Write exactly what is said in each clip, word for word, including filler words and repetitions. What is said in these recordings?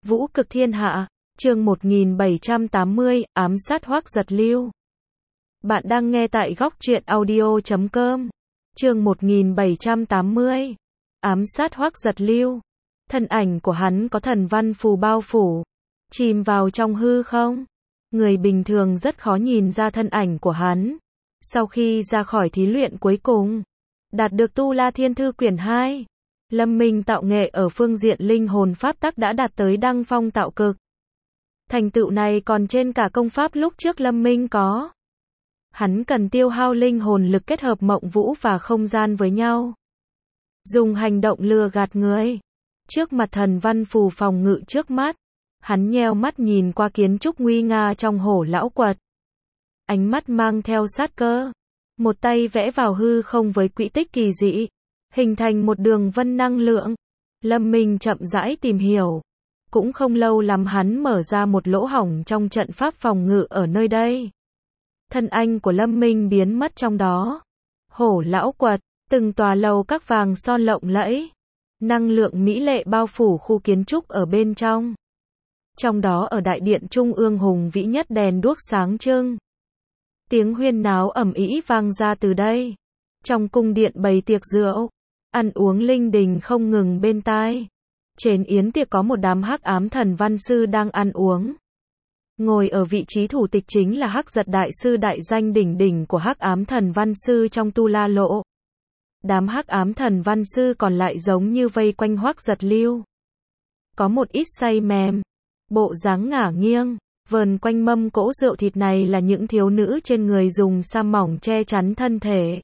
Vũ cực thiên hạ, chương một nghìn bảy trăm tám mươi, ám sát Hoắc Giật Lưu. Bạn đang nghe tại góc truyện audio chấm com. Chương một nghìn bảy trăm tám mươi, ám sát Hoắc Giật Lưu. Thân ảnh của hắn có thần văn phù bao phủ, chìm vào trong hư không. Người bình thường rất khó nhìn ra thân ảnh của hắn. Sau khi ra khỏi thí luyện cuối cùng, đạt được Tu La Thiên Thư quyển hai, Lâm Minh tạo nghệ ở phương diện linh hồn pháp tắc đã đạt tới đăng phong tạo cực. Thành tựu này còn trên cả công pháp lúc trước Lâm Minh có. Hắn cần tiêu hao linh hồn lực kết hợp mộng vũ và không gian với nhau, dùng hành động lừa gạt người. Trước mặt thần văn phù phòng ngự trước mắt, hắn nheo mắt nhìn qua kiến trúc nguy nga trong Hổ Lão Quật. Ánh mắt mang theo sát cơ, một tay vẽ vào hư không với quỹ tích kỳ dị, hình thành một đường vân năng lượng. Lâm Minh chậm rãi tìm hiểu. Cũng không lâu lắm hắn mở ra một lỗ hổng trong trận pháp phòng ngự ở nơi đây. Thân ảnh của Lâm Minh biến mất trong đó. Hổ Lão Quật, từng tòa lầu các vàng son lộng lẫy. Năng lượng mỹ lệ bao phủ khu kiến trúc ở bên trong. Trong đó ở đại điện trung ương hùng vĩ nhất đèn đuốc sáng trưng. Tiếng huyên náo ầm ĩ vang ra từ đây. Trong cung điện bày tiệc rượu, ăn uống linh đình không ngừng bên tai. Trên yến tiệc có một đám hắc ám thần văn sư đang ăn uống. Ngồi ở vị trí thủ tịch chính là Hắc Giật đại sư, đại danh đỉnh đỉnh của hắc ám thần văn sư trong Tu La Lộ. Đám hắc ám thần văn sư còn lại giống như vây quanh Hoắc Giật Lưu. Có một ít say mềm, bộ dáng ngả nghiêng, vờn quanh mâm cỗ rượu thịt này là những thiếu nữ trên người dùng sa mỏng che chắn thân thể.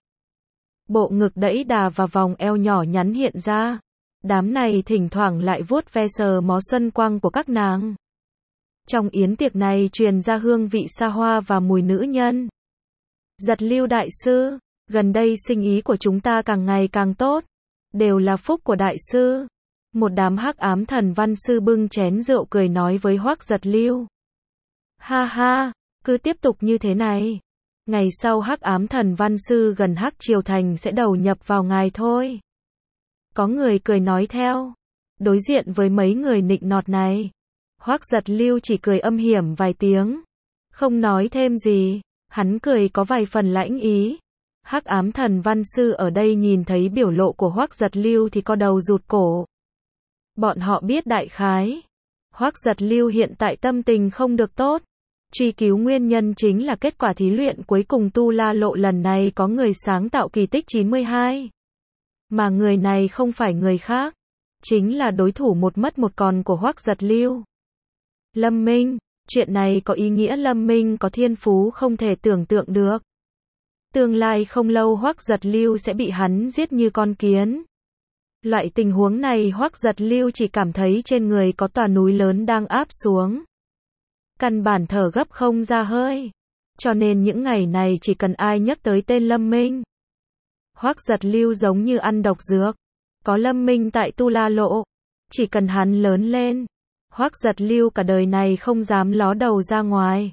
Bộ ngực đẫy đà và vòng eo nhỏ nhắn hiện ra. Đám này thỉnh thoảng lại vuốt ve sờ mó xuân quang của các nàng. Trong yến tiệc này truyền ra hương vị xa hoa và mùi nữ nhân. Giật Lưu đại sư, gần đây sinh ý của chúng ta càng ngày càng tốt. Đều là phúc của đại sư. Một đám hắc ám thần văn sư bưng chén rượu cười nói với Hoắc Giật Lưu. Ha ha, cứ tiếp tục như thế này. Ngày sau hắc ám thần văn sư gần Hắc Triều Thành sẽ đầu nhập vào ngài thôi. Có người cười nói theo. Đối diện với mấy người nịnh nọt này, Hoắc Giật Lưu chỉ cười âm hiểm vài tiếng, không nói thêm gì. Hắn cười có vài phần lãnh ý. Hắc ám thần văn sư ở đây nhìn thấy biểu lộ của Hoắc Giật Lưu thì co đầu rụt cổ. Bọn họ biết đại khái, Hoắc Giật Lưu hiện tại tâm tình không được tốt. Truy cứu nguyên nhân chính là kết quả thí luyện cuối cùng Tu La Lộ lần này có người sáng tạo kỳ tích chín mươi hai. Mà người này không phải người khác, chính là đối thủ một mất một còn của Hoắc Giật Lưu. Lâm Minh, chuyện này có ý nghĩa Lâm Minh có thiên phú không thể tưởng tượng được. Tương lai không lâu Hoắc Giật Lưu sẽ bị hắn giết như con kiến. Loại tình huống này Hoắc Giật Lưu chỉ cảm thấy trên người có tòa núi lớn đang áp xuống. Căn bản thở gấp không ra hơi. Cho nên những ngày này chỉ cần ai nhắc tới tên Lâm Minh, Hoắc Giật Lưu giống như ăn độc dược. Có Lâm Minh tại Tu La Lộ, chỉ cần hắn lớn lên, Hoắc Giật Lưu cả đời này không dám ló đầu ra ngoài.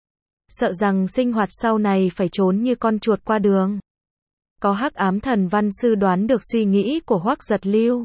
Sợ rằng sinh hoạt sau này phải trốn như con chuột qua đường. Có hắc ám thần văn sư đoán được suy nghĩ của Hoắc Giật Lưu.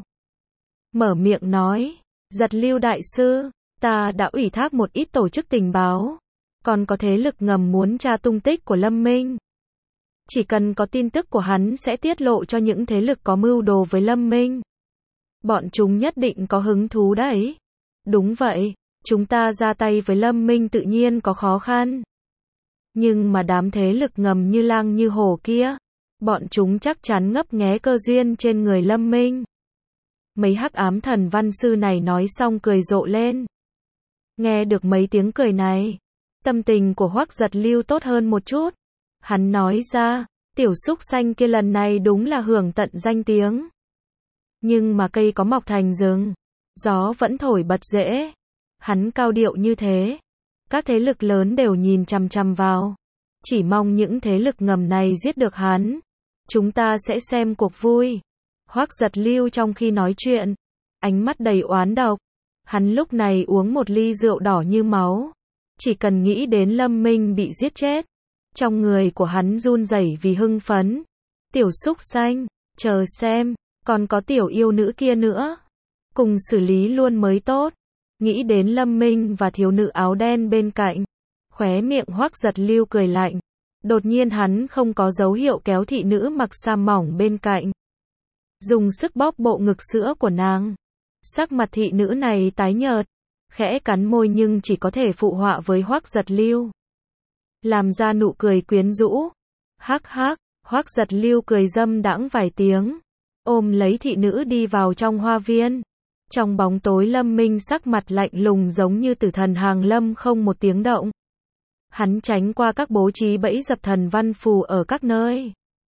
Mở miệng nói, Giật Lưu đại sư, ta đã ủy thác một ít tổ chức tình báo, còn có thế lực ngầm muốn tra tung tích của Lâm Minh. Chỉ cần có tin tức của hắn sẽ tiết lộ cho những thế lực có mưu đồ với Lâm Minh. Bọn chúng nhất định có hứng thú đấy. Đúng vậy, chúng ta ra tay với Lâm Minh tự nhiên có khó khăn. Nhưng mà đám thế lực ngầm như lang như hổ kia, bọn chúng chắc chắn ngấp nghé cơ duyên trên người Lâm Minh. Mấy hắc ám thần văn sư này nói xong cười rộ lên. Nghe được mấy tiếng cười này, tâm tình của Hoắc Giật Lưu tốt hơn một chút. Hắn nói ra, tiểu súc xanh kia lần này đúng là hưởng tận danh tiếng. Nhưng mà cây có mọc thành rừng, gió vẫn thổi bật rễ. Hắn cao điệu như thế, các thế lực lớn đều nhìn chằm chằm vào. Chỉ mong những thế lực ngầm này giết được hắn. Chúng ta sẽ xem cuộc vui. Hoắc Giật Lưu trong khi nói chuyện, ánh mắt đầy oán độc. Hắn lúc này uống một ly rượu đỏ như máu. Chỉ cần nghĩ đến Lâm Minh bị giết chết, trong người của hắn run rẩy vì hưng phấn. Tiểu súc xanh, chờ xem, còn có tiểu yêu nữ kia nữa. Cùng xử lý luôn mới tốt. Nghĩ đến Lâm Minh và thiếu nữ áo đen bên cạnh, khóe miệng Hoắc Giật Lưu cười lạnh. Đột nhiên hắn không có dấu hiệu kéo thị nữ mặc sa mỏng bên cạnh, dùng sức bóp bộ ngực sữa của nàng. Sắc mặt thị nữ này tái nhợt, khẽ cắn môi nhưng chỉ có thể phụ họa với Hoắc Giật Lưu, làm ra nụ cười quyến rũ. Hắc hắc, Hoắc Giật Lưu cười dâm đãng vài tiếng, ôm lấy thị nữ đi vào trong hoa viên. Trong bóng tối Lâm Minh sắc mặt lạnh lùng giống như tử thần hàng lâm không một tiếng động. Hắn tránh qua các bố trí bẫy dập thần văn phù ở các nơi.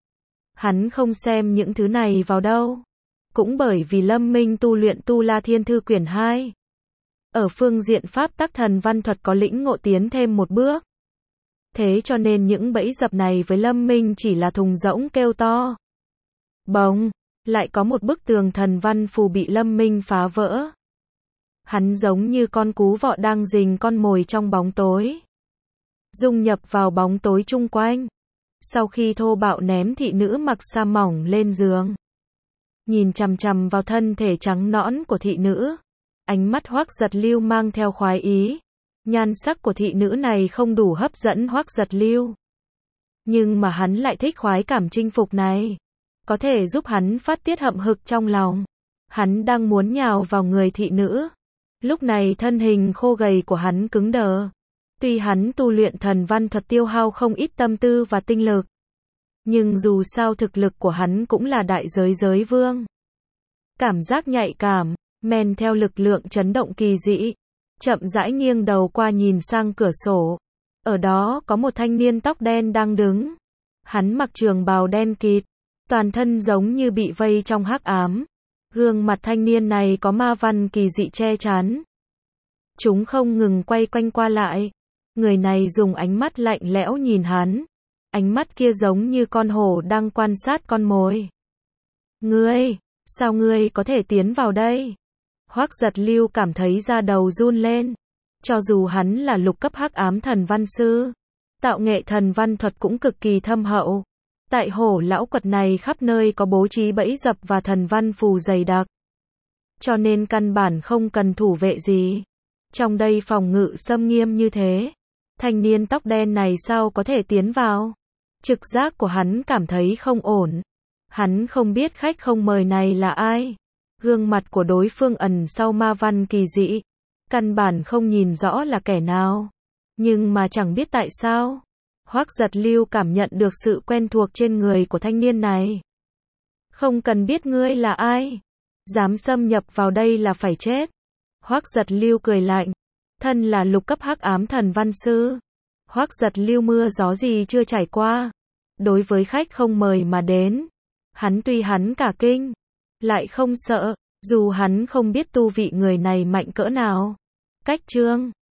Hắn không xem những thứ này vào đâu. Cũng bởi vì Lâm Minh tu luyện Tu La Thiên Thư quyển hai. Ở phương diện pháp tắc thần văn thuật có lĩnh ngộ tiến thêm một bước. Thế cho nên những bẫy dập này với Lâm Minh chỉ là thùng rỗng kêu to. Bỗng, lại có một bức tường thần văn phù bị Lâm Minh phá vỡ. Hắn giống như con cú vọ đang rình con mồi trong bóng tối, dung nhập vào bóng tối chung quanh. Sau khi thô bạo ném thị nữ mặc sa mỏng lên giường, nhìn chằm chằm vào thân thể trắng nõn của thị nữ, ánh mắt Hoắc Giật Lưu mang theo khoái ý. Nhan sắc của thị nữ này không đủ hấp dẫn Hoắc Giật Lưu, nhưng mà hắn lại thích khoái cảm chinh phục này, có thể giúp hắn phát tiết hậm hực trong lòng. Hắn đang muốn nhào vào người thị nữ. Lúc này thân hình khô gầy của hắn cứng đờ. Tuy hắn tu luyện thần văn thuật tiêu hao không ít tâm tư và tinh lực, nhưng dù sao thực lực của hắn cũng là đại giới giới vương. Cảm giác nhạy cảm, men theo lực lượng chấn động kỳ dị, chậm rãi nghiêng đầu qua nhìn sang cửa sổ. Ở đó có một thanh niên tóc đen đang đứng. Hắn mặc trường bào đen kịt, toàn thân giống như bị vây trong hắc ám. Gương mặt thanh niên này có ma văn kỳ dị che chắn. Chúng không ngừng quay quanh qua lại. Người này dùng ánh mắt lạnh lẽo nhìn hắn. Ánh mắt kia giống như con hổ đang quan sát con mồi. Ngươi, sao ngươi có thể tiến vào đây? Hoắc Giật Lưu cảm thấy da đầu run lên. Cho dù hắn là lục cấp hắc ám thần văn sư, tạo nghệ thần văn thuật cũng cực kỳ thâm hậu. Tại hổ lão quật này khắp nơi có bố trí bẫy dập và thần văn phù dày đặc, cho nên căn bản không cần thủ vệ gì. Trong đây phòng ngự xâm nghiêm như thế, thanh niên tóc đen này sao có thể tiến vào? Trực giác của hắn cảm thấy không ổn. Hắn không biết khách không mời này là ai. Gương mặt của đối phương ẩn sau ma văn kỳ dị, căn bản không nhìn rõ là kẻ nào. Nhưng mà chẳng biết tại sao, Hoắc Giật Lưu cảm nhận được sự quen thuộc trên người của thanh niên này. Không cần biết ngươi là ai, dám xâm nhập vào đây là phải chết. Hoắc Giật Lưu cười lạnh, thân là lục cấp hắc ám thần văn sư. Hoắc Giật Lưu mưa gió gì chưa trải qua. Đối với khách không mời mà đến, hắn tuy hắn cả kinh, lại không sợ, dù hắn không biết tu vị người này mạnh cỡ nào. Cách chương